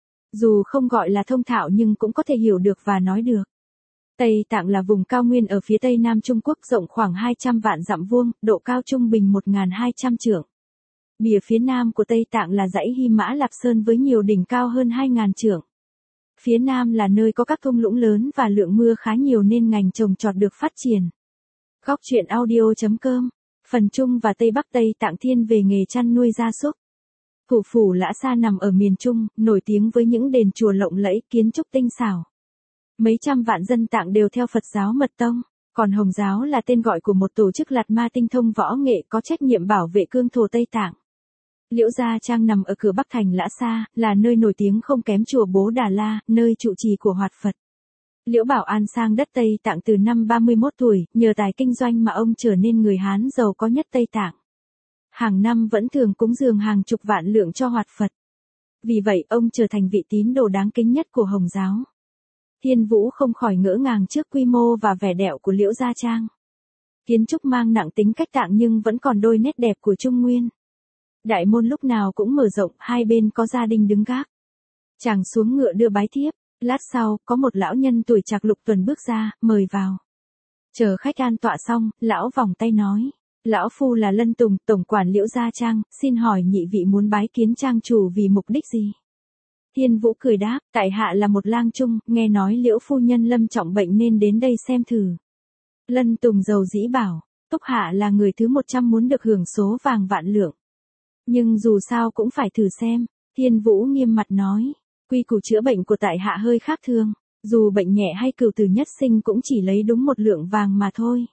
Dù không gọi là thông thạo nhưng cũng có thể hiểu được và nói được. Tây Tạng là vùng cao nguyên ở phía tây nam Trung Quốc rộng khoảng hai trăm vạn dặm vuông, độ cao trung bình một nghìn hai trăm trượng. Bìa phía nam của Tây Tạng là dãy Hy Mã Lạp Sơn với nhiều đỉnh cao hơn hai nghìn trượng. Phía nam là nơi có các thung lũng lớn và lượng mưa khá nhiều nên ngành trồng trọt được phát triển. Góc truyện audio chấm com, phần Trung và Tây Bắc Tây Tạng thiên về nghề chăn nuôi gia súc. Thủ phủ Lã Sa nằm ở miền Trung, nổi tiếng với những đền chùa lộng lẫy, kiến trúc tinh xảo. Mấy trăm vạn dân Tạng đều theo Phật giáo Mật Tông, còn Hồng giáo là tên gọi của một tổ chức lạt ma tinh thông võ nghệ có trách nhiệm bảo vệ cương thổ Tây Tạng. Liễu Gia Trang nằm ở cửa Bắc thành Lã Sa, là nơi nổi tiếng không kém chùa Bố Đà La, nơi trụ trì của Hoạt Phật. Liễu Bảo An sang đất Tây Tạng từ năm ba mươi mốt tuổi, nhờ tài kinh doanh mà ông trở nên người Hán giàu có nhất Tây Tạng. Hàng năm vẫn thường cúng dường hàng chục vạn lượng cho Hoạt Phật. Vì vậy ông trở thành vị tín đồ đáng kính nhất của Hồng giáo. Thiên Vũ không khỏi ngỡ ngàng trước quy mô và vẻ đẹp của Liễu Gia Trang. Kiến trúc mang nặng tính cách Tạng nhưng vẫn còn đôi nét đẹp của Trung Nguyên. Đại môn lúc nào cũng mở rộng, hai bên có gia đình đứng gác. Chàng xuống ngựa đưa bái thiếp, lát sau, có một lão nhân tuổi trạc lục tuần bước ra, mời vào. Chờ khách an tọa xong, lão vòng tay nói. Lão phu là Lân Tùng, tổng quản Liễu Gia Trang, xin hỏi nhị vị muốn bái kiến trang chủ vì mục đích gì? Thiên Vũ cười đáp, tại hạ là một lang trung, nghe nói Liễu phu nhân lâm trọng bệnh nên đến đây xem thử. Lân Tùng giàu dĩ bảo, túc hạ là người thứ một trăm muốn được hưởng số vàng vạn lượng. Nhưng dù sao cũng phải thử xem, Thiên Vũ nghiêm mặt nói, quy củ chữa bệnh của tại hạ hơi khác thường, dù bệnh nhẹ hay cửu tử nhất sinh cũng chỉ lấy đúng một lượng vàng mà thôi.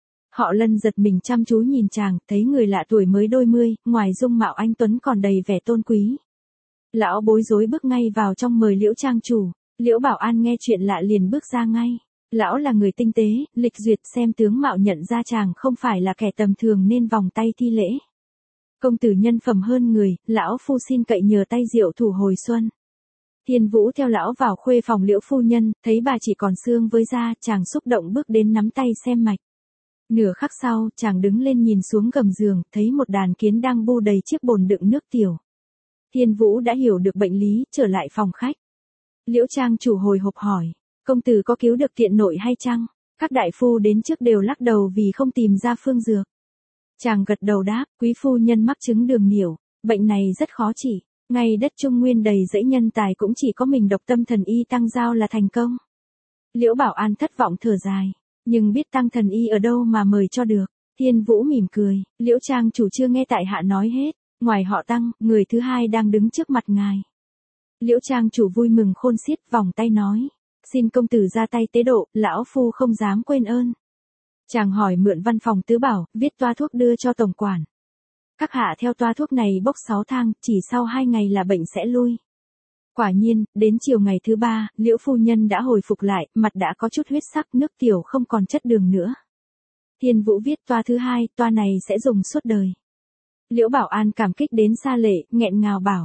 Họ Lân giật mình chăm chú nhìn chàng, thấy người lạ tuổi mới đôi mươi, ngoài dung mạo anh tuấn còn đầy vẻ tôn quý. Lão bối rối bước ngay vào trong mời Liễu trang chủ. Liễu Bảo An nghe chuyện lạ liền bước ra ngay. Lão là người tinh tế, lịch duyệt, xem tướng mạo nhận ra chàng không phải là kẻ tầm thường nên vòng tay thi lễ. Công tử nhân phẩm hơn người, lão phu xin cậy nhờ tay rượu thủ hồi xuân. Thiên Vũ theo lão vào khuê phòng Liễu phu nhân, thấy bà chỉ còn xương với da, chàng xúc động bước đến nắm tay xem mạch. Nửa khắc sau, chàng đứng lên nhìn xuống gầm giường, thấy một đàn kiến đang bu đầy chiếc bồn đựng nước tiểu. Thiên Vũ đã hiểu được bệnh lý, trở lại phòng khách. Liễu trang chủ hồi hộp hỏi, công tử có cứu được tiện nội hay chăng? Các đại phu đến trước đều lắc đầu vì không tìm ra phương dược. Chàng gật đầu đáp, quý phu nhân mắc chứng đường niểu, bệnh này rất khó trị. Ngay đất Trung Nguyên đầy dẫy nhân tài cũng chỉ có mình độc tâm thần y Tăng Giao là thành công. Liễu Bảo An thất vọng thở dài, nhưng biết Tăng thần y ở đâu mà mời cho được. Thiên Vũ mỉm cười, Liễu trang chủ chưa nghe tại hạ nói hết, ngoài họ Tăng, người thứ hai đang đứng trước mặt ngài. Liễu trang chủ vui mừng khôn xiết, vòng tay nói, xin công tử ra tay tế độ, lão phu không dám quên ơn. Chàng hỏi mượn văn phòng tứ bảo, viết toa thuốc đưa cho tổng quản. Các hạ theo toa thuốc này bốc sáu thang, chỉ sau hai ngày là bệnh sẽ lui. Quả nhiên, đến chiều ngày thứ ba, Liễu phu nhân đã hồi phục lại, mặt đã có chút huyết sắc, nước tiểu không còn chất đường nữa. Thiên Vũ viết toa thứ hai, toa này sẽ dùng suốt đời. Liễu Bảo An cảm kích đến xa lệ, nghẹn ngào bảo.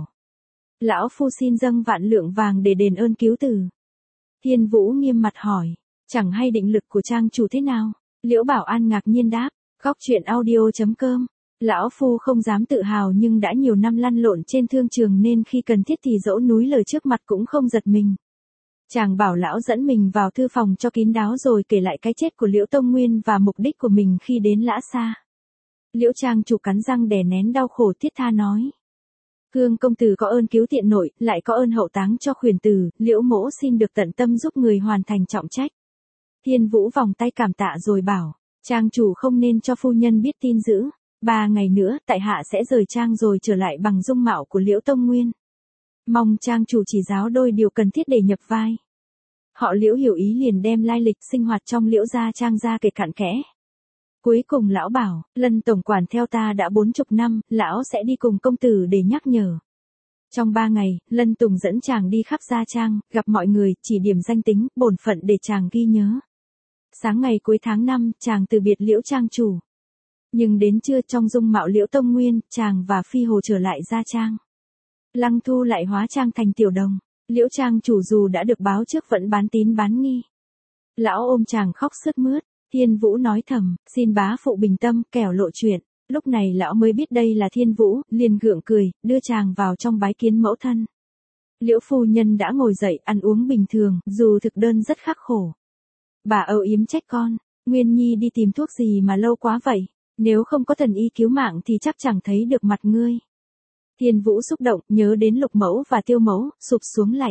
Lão phu xin dâng vạn lượng vàng để đền ơn cứu tử. Thiên Vũ nghiêm mặt hỏi, chẳng hay định lực của trang chủ thế nào? Liễu Bảo An ngạc nhiên đáp, góc truyện audio chấm com. Lão phu không dám tự hào nhưng đã nhiều năm lăn lộn trên thương trường nên khi cần thiết thì dẫu núi lở trước mặt cũng không giật mình. Chàng bảo lão dẫn mình vào thư phòng cho kín đáo rồi kể lại cái chết của Liễu Tông Nguyên và mục đích của mình khi đến Lã Sa. Liễu trang chủ cắn răng đè nén đau khổ thiết tha nói. Hương công tử có ơn cứu tiện nội, lại có ơn hậu táng cho khuyển tử, Liễu mỗ xin được tận tâm giúp người hoàn thành trọng trách. Thiên Vũ vòng tay cảm tạ rồi bảo, trang chủ không nên cho phu nhân biết tin dữ. Ba ngày nữa, tại hạ sẽ rời trang rồi trở lại bằng dung mạo của Liễu Tông Nguyên. Mong trang chủ chỉ giáo đôi điều cần thiết để nhập vai. Họ Liễu hiểu ý liền đem lai lịch sinh hoạt trong Liễu gia trang ra kể cặn kẽ. Cuối cùng lão bảo, lần tổng quản theo ta đã bốn chục năm, lão sẽ đi cùng công tử để nhắc nhở. Trong ba ngày, Lân Tùng dẫn chàng đi khắp gia trang, gặp mọi người, chỉ điểm danh tính, bổn phận để chàng ghi nhớ. Sáng ngày cuối tháng năm, chàng từ biệt Liễu trang chủ. Nhưng đến trưa trong dung mạo Liễu Tông Nguyên, chàng và Phi Hồ trở lại gia trang. Lăng Thu lại hóa trang thành tiểu đồng. Liễu trang chủ dù đã được báo trước vẫn bán tín bán nghi. Lão ôm chàng khóc sướt mướt. Thiên Vũ nói thầm, xin bá phụ bình tâm, kẻo lộ chuyện. Lúc này lão mới biết đây là Thiên Vũ, liền gượng cười, đưa chàng vào trong bái kiến mẫu thân. Liễu phu nhân đã ngồi dậy, ăn uống bình thường, dù thực đơn rất khắc khổ. Bà âu yếm trách con, Nguyên Nhi đi tìm thuốc gì mà lâu quá vậy, nếu không có thần y cứu mạng thì chắc chẳng thấy được mặt ngươi. Thiên Vũ xúc động, nhớ đến Lục mẫu và Tiêu mẫu, sụp xuống lạy.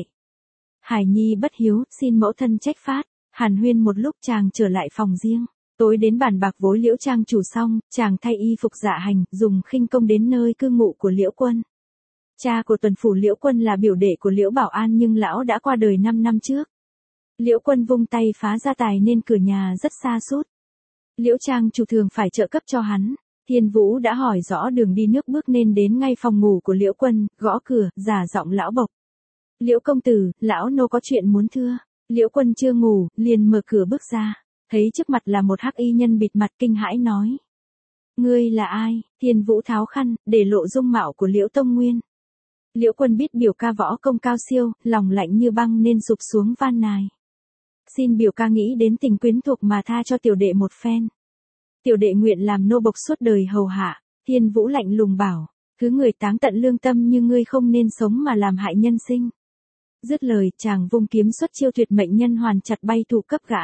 Hải Nhi bất hiếu, xin mẫu thân trách phát. Hàn huyên một lúc chàng trở lại phòng riêng. Tối đến bàn bạc với Liễu trang chủ xong, chàng thay y phục dạ hành, dùng khinh công đến nơi cư ngụ của Liễu Quân. Cha của tuần phủ Liễu Quân là biểu đệ của Liễu Bảo An nhưng lão đã qua đời năm năm trước. Liễu Quân vung tay phá gia tài nên cửa nhà rất xa sút. Liễu trang chủ thường phải trợ cấp cho hắn. Thiên Vũ đã hỏi rõ đường đi nước bước nên đến ngay phòng ngủ của Liễu Quân, gõ cửa, giả giọng lão bộc. Liễu công tử, lão nô có chuyện muốn thưa. Liễu Quân chưa ngủ, liền mở cửa bước ra, thấy trước mặt là một hắc y nhân bịt mặt kinh hãi nói. Ngươi là ai? Thiên Vũ tháo khăn, để lộ dung mạo của Liễu Tông Nguyên. Liễu Quân biết biểu ca võ công cao siêu, lòng lạnh như băng nên sụp xuống van nài. Xin biểu ca nghĩ đến tình quyến thuộc mà tha cho tiểu đệ một phen. Tiểu đệ nguyện làm nô bộc suốt đời hầu hạ. Thiên Vũ lạnh lùng bảo, thứ người táng tận lương tâm như ngươi không nên sống mà làm hại nhân sinh. Dứt lời, chàng vung kiếm xuất chiêu tuyệt mệnh nhân hoàn chặt bay thủ cấp gã.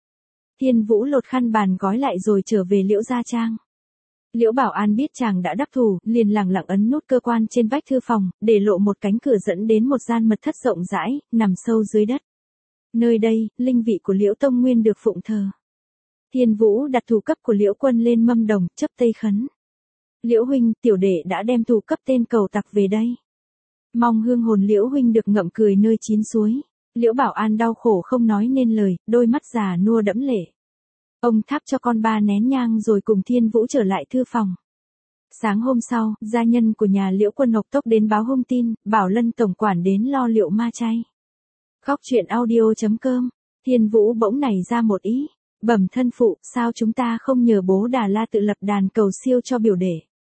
Thiên Vũ lột khăn bàn gói lại rồi trở về Liễu gia trang. Liễu Bảo An biết chàng đã đắc thủ, liền lẳng lặng ấn nút cơ quan trên vách thư phòng, để lộ một cánh cửa dẫn đến một gian mật thất rộng rãi, nằm sâu dưới đất. Nơi đây, linh vị của Liễu Tông Nguyên được phụng thờ. Thiên Vũ đặt thủ cấp của Liễu Quân lên mâm đồng, chấp tay khấn. Liễu huynh, tiểu đệ đã đem thủ cấp tên cầu tặc về đây. Mong hương hồn Liễu huynh được ngậm cười nơi chín suối. Liễu Bảo An đau khổ không nói nên lời, đôi mắt già nua đẫm lệ. Ông thắp cho con ba nén nhang rồi cùng Thiên Vũ trở lại thư phòng. Sáng hôm sau, gia nhân của nhà Liễu Quân hộc tốc đến báo hung tin, bảo Lân tổng quản đến lo liệu ma chay. Góc truyện audio chấm com. Thiên Vũ bỗng nảy ra một ý. Bẩm thân phụ, sao chúng ta không nhờ bố Đà La tự lập đàn cầu siêu cho biểu đệ?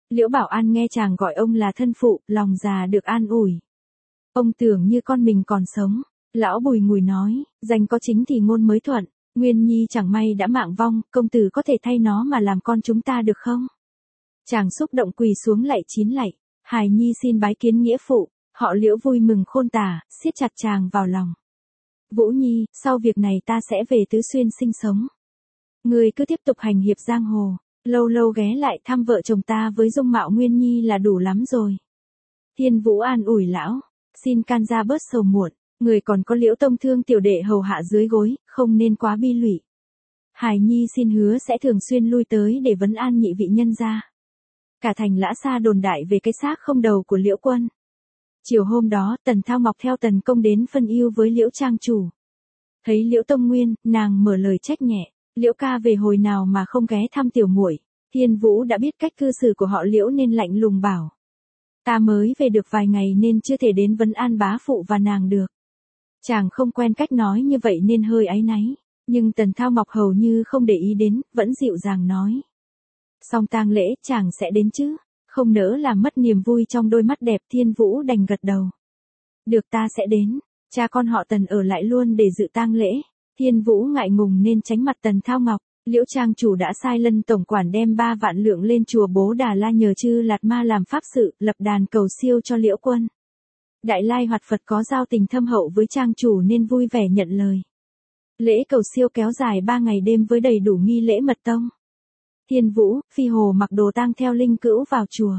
Liễu Bảo An nghe chàng gọi ông là thân phụ, lòng già được an ủi. Ông tưởng như con mình còn sống. Lão bùi ngùi nói, danh có chính thì ngôn mới thuận, Nguyên Nhi chẳng may đã mạng vong, công tử có thể thay nó mà làm con chúng ta được không? Chàng xúc động quỳ xuống lạy chín lạy, hài nhi xin bái kiến nghĩa phụ. Họ Liễu vui mừng khôn tả, siết chặt chàng vào lòng. Vũ Nhi, sau việc này ta sẽ về Tứ Xuyên sinh sống. Ngươi cứ tiếp tục hành hiệp giang hồ, lâu lâu ghé lại thăm vợ chồng ta với dung mạo Nguyên Nhi là đủ lắm rồi. Thiên Vũ an ủi lão, xin can gia bớt sầu muộn, người còn có Liễu tông thương tiểu đệ hầu hạ dưới gối, không nên quá bi lụy. Hài Nhi xin hứa sẽ thường xuyên lui tới để vấn an nhị vị nhân gia. Cả thành Lã Sa đồn đại về cái xác không đầu của Liễu Quân. Chiều hôm đó, Tần Thao Ngọc theo Tần Công đến phân ưu với Liễu trang chủ. Thấy Liễu Tông Nguyên, nàng mở lời trách nhẹ, Liễu ca về hồi nào mà không ghé thăm tiểu muội. Thiên Vũ đã biết cách cư xử của họ Liễu nên lạnh lùng bảo. Ta mới về được vài ngày nên chưa thể đến vấn an bá phụ và nàng được. Chàng không quen cách nói như vậy nên hơi áy náy, nhưng Tần Thao Ngọc hầu như không để ý đến, vẫn dịu dàng nói. Xong tang lễ chàng sẽ đến chứ, không nỡ làm mất niềm vui trong đôi mắt đẹp. Thiên Vũ đành gật đầu. Được, ta sẽ đến, cha con họ Tần ở lại luôn để dự tang lễ. Thiên Vũ ngại ngùng nên tránh mặt Tần Thao Ngọc. Liễu trang chủ đã sai Lân tổng quản đem ba vạn lượng lên chùa Bố Đà La nhờ Chư Lạt Ma làm pháp sự, lập đàn cầu siêu cho Liễu Quân. Đại Lai Hoạt Phật có giao tình thâm hậu với trang chủ nên vui vẻ nhận lời. Lễ cầu siêu kéo dài ba ngày đêm với đầy đủ nghi lễ mật tông. Thiên Vũ, Phi Hồ mặc đồ tang theo linh cữu vào chùa.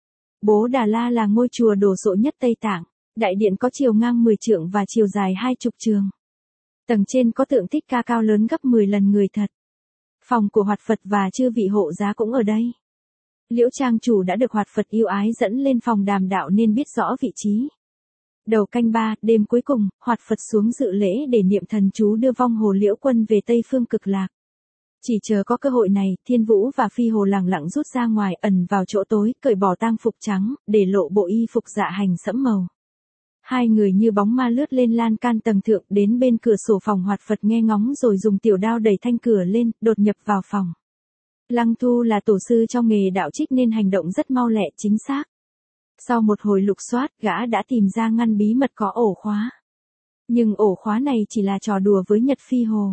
Bố Đà La là ngôi chùa đồ sộ nhất Tây Tạng. Đại điện có chiều ngang mười trượng và chiều dài hai chục trường. Tầng trên có tượng Thích Ca cao lớn gấp mười lần người thật. Phòng của Hoạt Phật và chư vị hộ giá cũng ở đây. Liễu trang chủ đã được Hoạt Phật yêu ái dẫn lên phòng đàm đạo nên biết rõ vị trí. Đầu canh ba, đêm cuối cùng, Hoạt Phật xuống dự lễ để niệm thần chú đưa vong hồ Liễu Quân về Tây Phương Cực Lạc. Chỉ chờ có cơ hội này, Thiên Vũ và Phi Hồ lẳng lặng rút ra ngoài, ẩn vào chỗ tối, cởi bỏ tang phục trắng, để lộ bộ y phục dạ hành sẫm màu. Hai người như bóng ma lướt lên lan can tầng thượng, đến bên cửa sổ phòng Hoạt Phật nghe ngóng rồi dùng tiểu đao đẩy thanh cửa lên, đột nhập vào phòng. Lăng Thu là tổ sư trong nghề đạo trích nên hành động rất mau lẹ chính xác. Sau một hồi lục soát, gã đã tìm ra ngăn bí mật có ổ khóa. Nhưng ổ khóa này chỉ là trò đùa với Nhật Phi Hồ.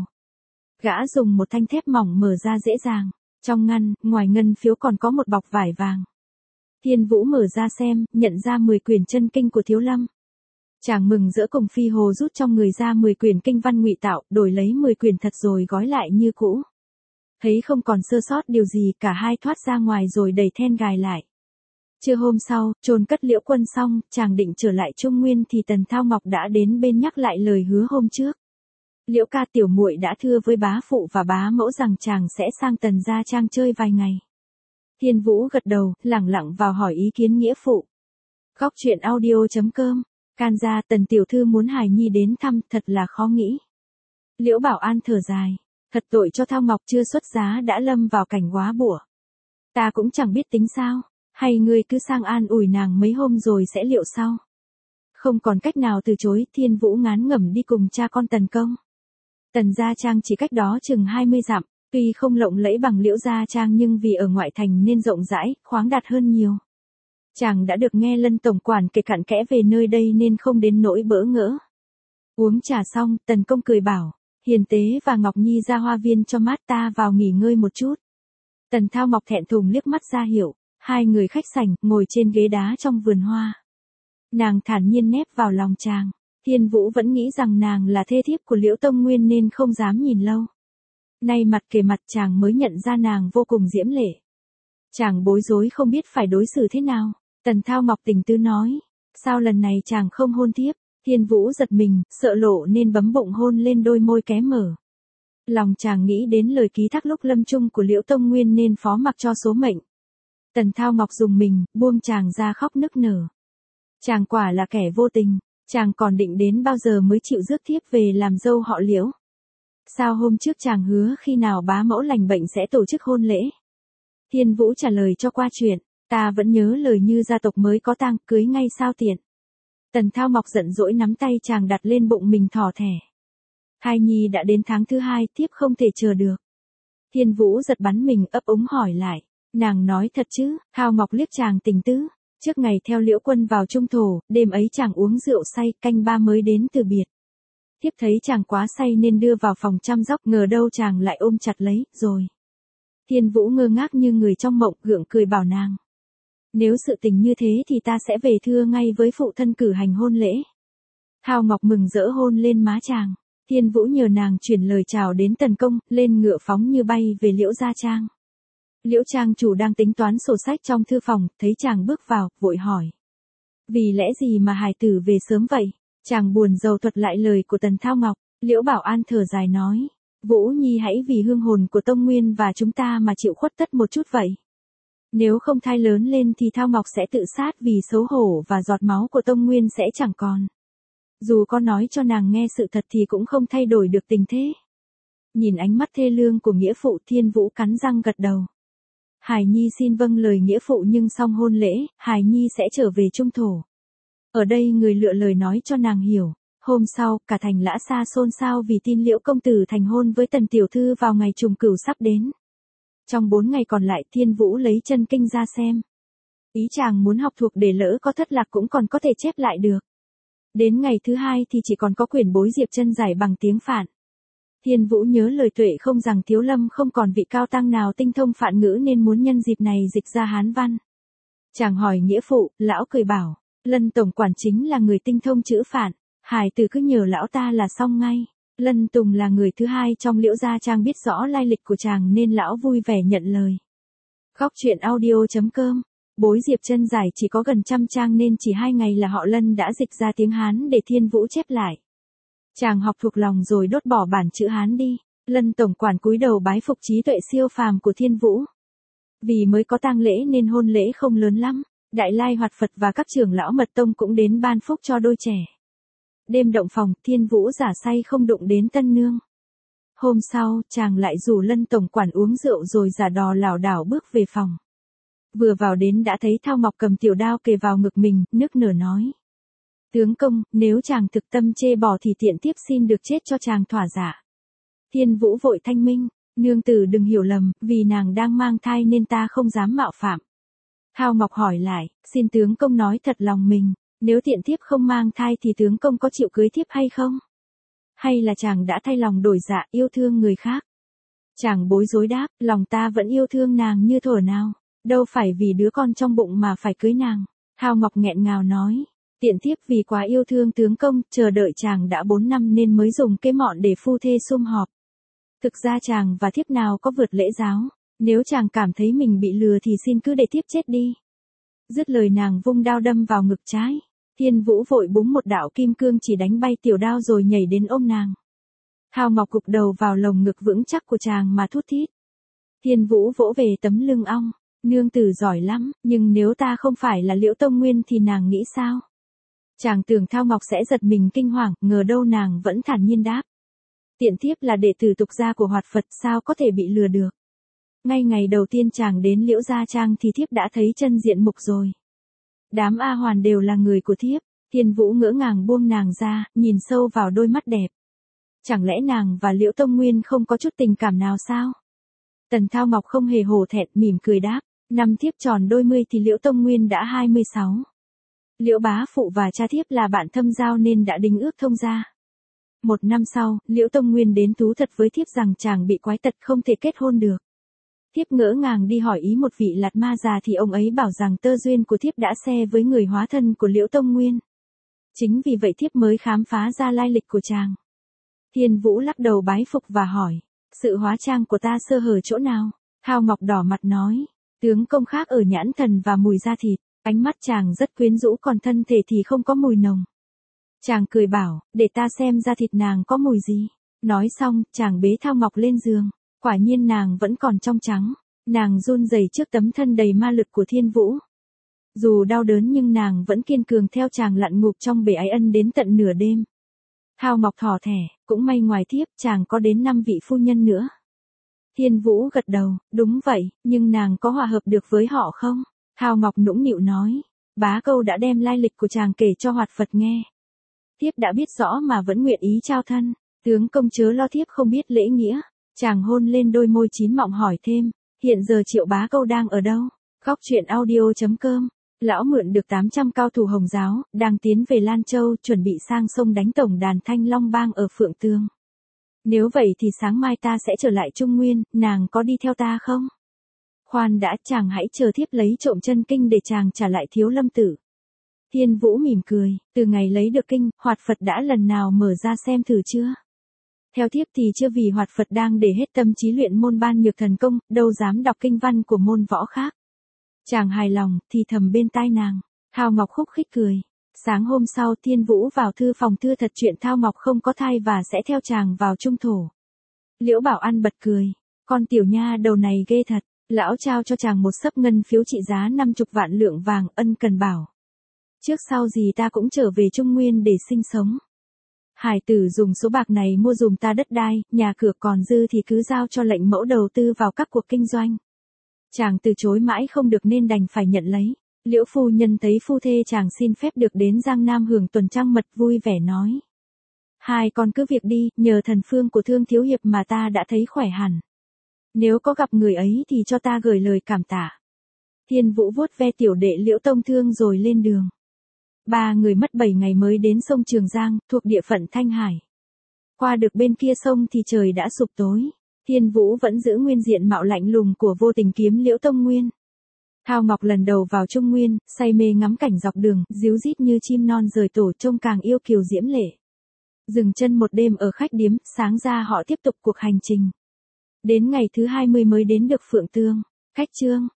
Gã dùng một thanh thép mỏng mở ra dễ dàng. Trong ngăn, ngoài ngân phiếu còn có một bọc vải vàng. Thiên Vũ mở ra xem, nhận ra mười quyển chân kinh của Thiếu Lâm. Chàng mừng rỡ cùng Phi Hồ rút trong người ra mười quyển kinh văn ngụy tạo, đổi lấy mười quyển thật rồi gói lại như cũ. Thấy không còn sơ sót điều gì, cả hai thoát ra ngoài rồi đẩy then gài lại. Trưa hôm sau, chôn cất Liễu Quân xong, chàng định trở lại Trung Nguyên thì Tần Thao Ngọc đã đến bên nhắc lại lời hứa hôm trước. Liễu ca tiểu muội đã thưa với bá phụ và bá mẫu rằng chàng sẽ sang Tần gia trang chơi vài ngày. Thiên Vũ gật đầu, lẳng lặng vào hỏi ý kiến nghĩa phụ. Góc truyện audio chấm com. Can gia Tần tiểu thư muốn hài nhi đến thăm, thật là khó nghĩ. Liễu Bảo An thở dài, thật tội cho Thao Ngọc chưa xuất giá đã lâm vào cảnh góa bủa. Ta cũng chẳng biết tính sao, hay ngươi cứ sang an ủi nàng mấy hôm rồi sẽ liệu sau. Không còn cách nào từ chối, Thiên Vũ ngán ngẩm đi cùng cha con Tần Công. Tần gia trang chỉ cách đó chừng hai mươi dặm, tuy không lộng lẫy bằng Liễu gia trang nhưng vì ở ngoại thành nên rộng rãi, khoáng đạt hơn nhiều. Chàng đã được nghe Lân tổng quản kể cặn kẽ về nơi đây nên không đến nỗi bỡ ngỡ. Uống trà xong, Tần Công cười bảo, Hiền Tế và Ngọc Nhi ra hoa viên cho mát, ta vào nghỉ ngơi một chút. Tần Thao Ngọc thẹn thùng liếc mắt ra hiệu, hai người khách sảnh, ngồi trên ghế đá trong vườn hoa. Nàng thản nhiên nép vào lòng chàng. Thiên Vũ vẫn nghĩ rằng nàng là thê thiếp của Liễu Tông Nguyên nên không dám nhìn lâu. Nay mặt kề mặt chàng mới nhận ra nàng vô cùng diễm lệ. Chàng bối rối không biết phải đối xử thế nào. Tần Thao Ngọc tình tứ nói, sao lần này chàng không hôn thiếp? Thiên Vũ giật mình, sợ lộ nên bấm bụng hôn lên đôi môi ké mở. Lòng chàng nghĩ đến lời ký thác lúc lâm chung của Liễu Tông Nguyên nên phó mặc cho số mệnh. Tần Thao Ngọc dùng mình, buông chàng ra khóc nức nở. Chàng quả là kẻ vô tình, chàng còn định đến bao giờ mới chịu rước thiếp về làm dâu họ Liễu. Sao hôm trước chàng hứa khi nào bá mẫu lành bệnh sẽ tổ chức hôn lễ? Thiên Vũ trả lời cho qua chuyện, ta vẫn nhớ lời như gia tộc mới có tang, cưới ngay sao tiện. Tần Thao Ngọc giận dỗi nắm tay chàng đặt lên bụng mình thỏ thẻ. Thai nhi đã đến tháng thứ hai, thiếp không thể chờ được. Thiên Vũ giật bắn mình ấp úng hỏi lại, Nàng nói thật chứ, Thao Ngọc liếc chàng tình tứ. Trước ngày theo Liễu Quân vào trung thổ, đêm ấy chàng uống rượu say, canh ba mới đến từ biệt. Thiếp thấy chàng quá say nên đưa vào phòng chăm sóc, ngờ đâu chàng lại ôm chặt lấy, rồi. Thiên Vũ ngơ ngác như người trong mộng, gượng cười bảo nàng. Nếu sự tình như thế thì ta sẽ về thưa ngay với phụ thân cử hành hôn lễ. Thao Ngọc mừng rỡ hôn lên má chàng. Thiên Vũ nhờ nàng chuyển lời chào đến Tần Công, lên ngựa phóng như bay về Liễu gia trang. Liễu trang chủ đang tính toán sổ sách trong thư phòng, thấy chàng bước vào, vội hỏi. Vì lẽ gì mà hài tử về sớm vậy? Chàng buồn rầu thuật lại lời của Tần Thao Ngọc. Liễu Bảo An thở dài nói. Vũ Nhi hãy vì hương hồn của Tông Nguyên và chúng ta mà chịu khuất tất một chút vậy. Nếu không thai lớn lên thì Thao Ngọc sẽ tự sát vì xấu hổ và giọt máu của Tông Nguyên sẽ chẳng còn. Dù có nói cho nàng nghe sự thật thì cũng không thay đổi được tình thế. Nhìn ánh mắt thê lương của nghĩa phụ, Thiên Vũ cắn răng gật đầu. Hải Nhi xin vâng lời nghĩa phụ, nhưng xong hôn lễ, Hải Nhi sẽ trở về trung thổ. Ở đây người lựa lời nói cho nàng hiểu. Hôm sau, cả thành Lã Sa xôn xao vì tin Liễu công tử thành hôn với Tần tiểu thư vào ngày trùng cửu sắp đến. Trong bốn ngày còn lại, Thiên Vũ lấy chân kinh ra xem. Ý chàng muốn học thuộc để lỡ có thất lạc cũng còn có thể chép lại được. Đến ngày thứ hai thì chỉ còn có quyển Bối Diệp Chân giải bằng tiếng Phạn. Thiên Vũ nhớ lời Tuệ Không rằng Thiếu Lâm không còn vị cao tăng nào tinh thông Phạn ngữ nên muốn nhân dịp này dịch ra Hán văn. Chàng hỏi nghĩa phụ, lão cười bảo, Lân tổng quản chính là người tinh thông chữ Phạn, Hải tử cứ nhờ lão ta là xong ngay. Lân Tùng là người thứ hai trong Liễu gia trang biết rõ lai lịch của chàng nên lão vui vẻ nhận lời. Góc truyện audio chấm com. Bối Diệp Chân giải chỉ có gần trăm trang nên chỉ hai ngày là họ Lân đã dịch ra tiếng Hán để Thiên Vũ chép lại. Chàng học thuộc lòng rồi đốt bỏ bản chữ Hán đi. Lân tổng quản cúi đầu bái phục trí tuệ siêu phàm của Thiên Vũ. Vì mới có tang lễ nên hôn lễ không lớn lắm. Đại Lai Hoạt Phật và các trưởng lão mật tông cũng đến ban phúc cho đôi trẻ. Đêm động phòng, Thiên Vũ giả say không đụng đến tân nương. Hôm sau, chàng lại rủ Lân tổng quản uống rượu rồi giả đò lảo đảo bước về phòng. Vừa vào đến đã thấy Thao Ngọc cầm tiểu đao kề vào ngực mình, nức nở nói. Tướng công, nếu chàng thực tâm chê bỏ thì tiện tiếp xin được chết cho chàng thỏa dạ. Thiên Vũ vội thanh minh, nương tử đừng hiểu lầm, vì nàng đang mang thai nên ta không dám mạo phạm. Thao Ngọc hỏi lại, xin tướng công nói thật lòng mình, nếu tiện thiếp không mang thai thì tướng công có chịu cưới thiếp hay không? Hay là chàng đã thay lòng đổi dạ yêu thương người khác? Chàng bối rối đáp, lòng ta vẫn yêu thương nàng như thuở nào, đâu phải vì đứa con trong bụng mà phải cưới nàng. Thao Ngọc nghẹn ngào nói, tiện thiếp vì quá yêu thương tướng công, chờ đợi chàng đã bốn năm nên mới dùng cái mọn để phu thê sum họp. Thực ra chàng và thiếp nào có vượt lễ giáo, nếu chàng cảm thấy mình bị lừa thì xin cứ để thiếp chết đi. Dứt lời nàng vung đao đâm vào ngực trái. Thiên Vũ vội búng một đạo kim cương chỉ đánh bay tiểu đao rồi nhảy đến ôm nàng. Thao Ngọc gục đầu vào lồng ngực vững chắc của chàng mà thút thít. Thiên Vũ vỗ về tấm lưng ong, nương tử giỏi lắm, nhưng nếu ta không phải là Liễu Tông Nguyên thì nàng nghĩ sao? Chàng tưởng Thao Ngọc sẽ giật mình kinh hoàng, ngờ đâu nàng vẫn thản nhiên đáp. Tiện thiếp là đệ tử tục gia của Hoạt Phật, sao có thể bị lừa được? Ngay ngày đầu tiên chàng đến Liễu gia trang thì thiếp đã thấy chân diện mục rồi. Đám A Hoàn đều là người của thiếp. Thiên Vũ ngỡ ngàng buông nàng ra, nhìn sâu vào đôi mắt đẹp. Chẳng lẽ nàng và Liễu Tông Nguyên không có chút tình cảm nào sao? Tần Thao Ngọc không hề hổ thẹn, mỉm cười đáp, năm thiếp tròn đôi mươi thì Liễu Tông Nguyên đã hai mươi sáu. Liễu bá phụ và cha thiếp là bạn thâm giao nên đã đính ước thông gia. Một năm sau, Liễu Tông Nguyên đến thú thật với thiếp rằng chàng bị quái tật không thể kết hôn được. Thiếp ngỡ ngàng đi hỏi ý một vị lạt ma già thì ông ấy bảo rằng tơ duyên của thiếp đã xe với người hóa thân của Liễu Tông Nguyên. Chính vì vậy thiếp mới khám phá ra lai lịch của chàng. Thiên Vũ lắc đầu bái phục và hỏi, sự hóa trang của ta sơ hở chỗ nào? Thao Ngọc đỏ mặt nói, tướng công khác ở nhãn thần và mùi da thịt, ánh mắt chàng rất quyến rũ còn thân thể thì không có mùi nồng. Chàng cười bảo, để ta xem da thịt nàng có mùi gì. Nói xong, chàng bế Thao Ngọc lên giường. Quả nhiên nàng vẫn còn trong trắng. Nàng run rẩy trước tấm thân đầy ma lực của Thiên Vũ. Dù đau đớn nhưng nàng vẫn kiên cường theo chàng lặn ngục trong bể ái ân đến tận nửa đêm. Thao Ngọc thỏ thẻ, cũng may ngoài thiếp chàng có đến năm vị phu nhân nữa. Thiên Vũ gật đầu, đúng vậy, nhưng nàng có hòa hợp được với họ không? Thao Ngọc nũng nịu nói, bá câu đã đem lai lịch của chàng kể cho Hoạt Phật nghe. Thiếp đã biết rõ mà vẫn nguyện ý trao thân, tướng công chớ lo thiếp không biết lễ nghĩa. Chàng hôn lên đôi môi chín mọng hỏi thêm, Hiện giờ Triệu Bá Câu đang ở đâu? Góc truyện audio.com. Lão mượn được tám trăm cao thủ Hồng giáo, đang tiến về Lan Châu, chuẩn bị sang sông đánh tổng đàn Thanh Long Bang ở Phượng Tương. Nếu vậy thì sáng mai ta sẽ trở lại Trung Nguyên, nàng có đi theo ta không? Khoan đã, chàng hãy chờ thiếp lấy trộm chân kinh để chàng trả lại Thiếu Lâm Tử. Thiên Vũ mỉm cười, từ ngày lấy được kinh, Hoạt Phật đã lần nào mở ra xem thử chưa? Theo thiếp thì chưa, vì Hoạt Phật đang để hết tâm trí luyện môn ban nhược thần công, đâu dám đọc kinh văn của môn võ khác. Chàng hài lòng, thì thầm bên tai nàng. Thao Ngọc khúc khích cười. Sáng hôm sau Thiên Vũ vào thư phòng thưa thật chuyện Thao Ngọc không có thai và sẽ theo chàng vào Trung Thổ. Liễu Bảo An bật cười. Con tiểu nha đầu này ghê thật. Lão trao cho chàng một xấp ngân phiếu trị giá năm chục vạn lượng vàng, ân cần bảo. Trước sau gì ta cũng trở về Trung Nguyên để sinh sống. Hải tử dùng số bạc này mua dùm ta đất đai, nhà cửa, còn dư thì cứ giao cho lệnh mẫu đầu tư vào các cuộc kinh doanh. Chàng từ chối mãi không được nên đành phải nhận lấy. Liễu phu nhân thấy phu thê chàng xin phép được đến Giang Nam hưởng tuần trăng mật, vui vẻ nói. Hai con cứ việc đi, nhờ thần phương của Thương thiếu hiệp mà ta đã thấy khỏe hẳn. Nếu có gặp người ấy thì cho ta gửi lời cảm tạ. Thiên Vũ vuốt ve tiểu đệ Liễu Tông Thương rồi lên đường. Ba người mất bảy ngày mới đến sông Trường Giang, thuộc địa phận Thanh Hải. Qua được bên kia sông thì trời đã sụp tối. Thiên Vũ vẫn giữ nguyên diện mạo lạnh lùng của vô tình kiếm Liễu Tông Nguyên. Thao Ngọc lần đầu vào Trung Nguyên, say mê ngắm cảnh dọc đường, díu dít như chim non rời tổ, trông càng yêu kiều diễm lệ. Dừng chân một đêm ở khách điếm, sáng ra họ tiếp tục cuộc hành trình. Đến ngày thứ hai mươi mới đến được Phượng Tương. Khách trương,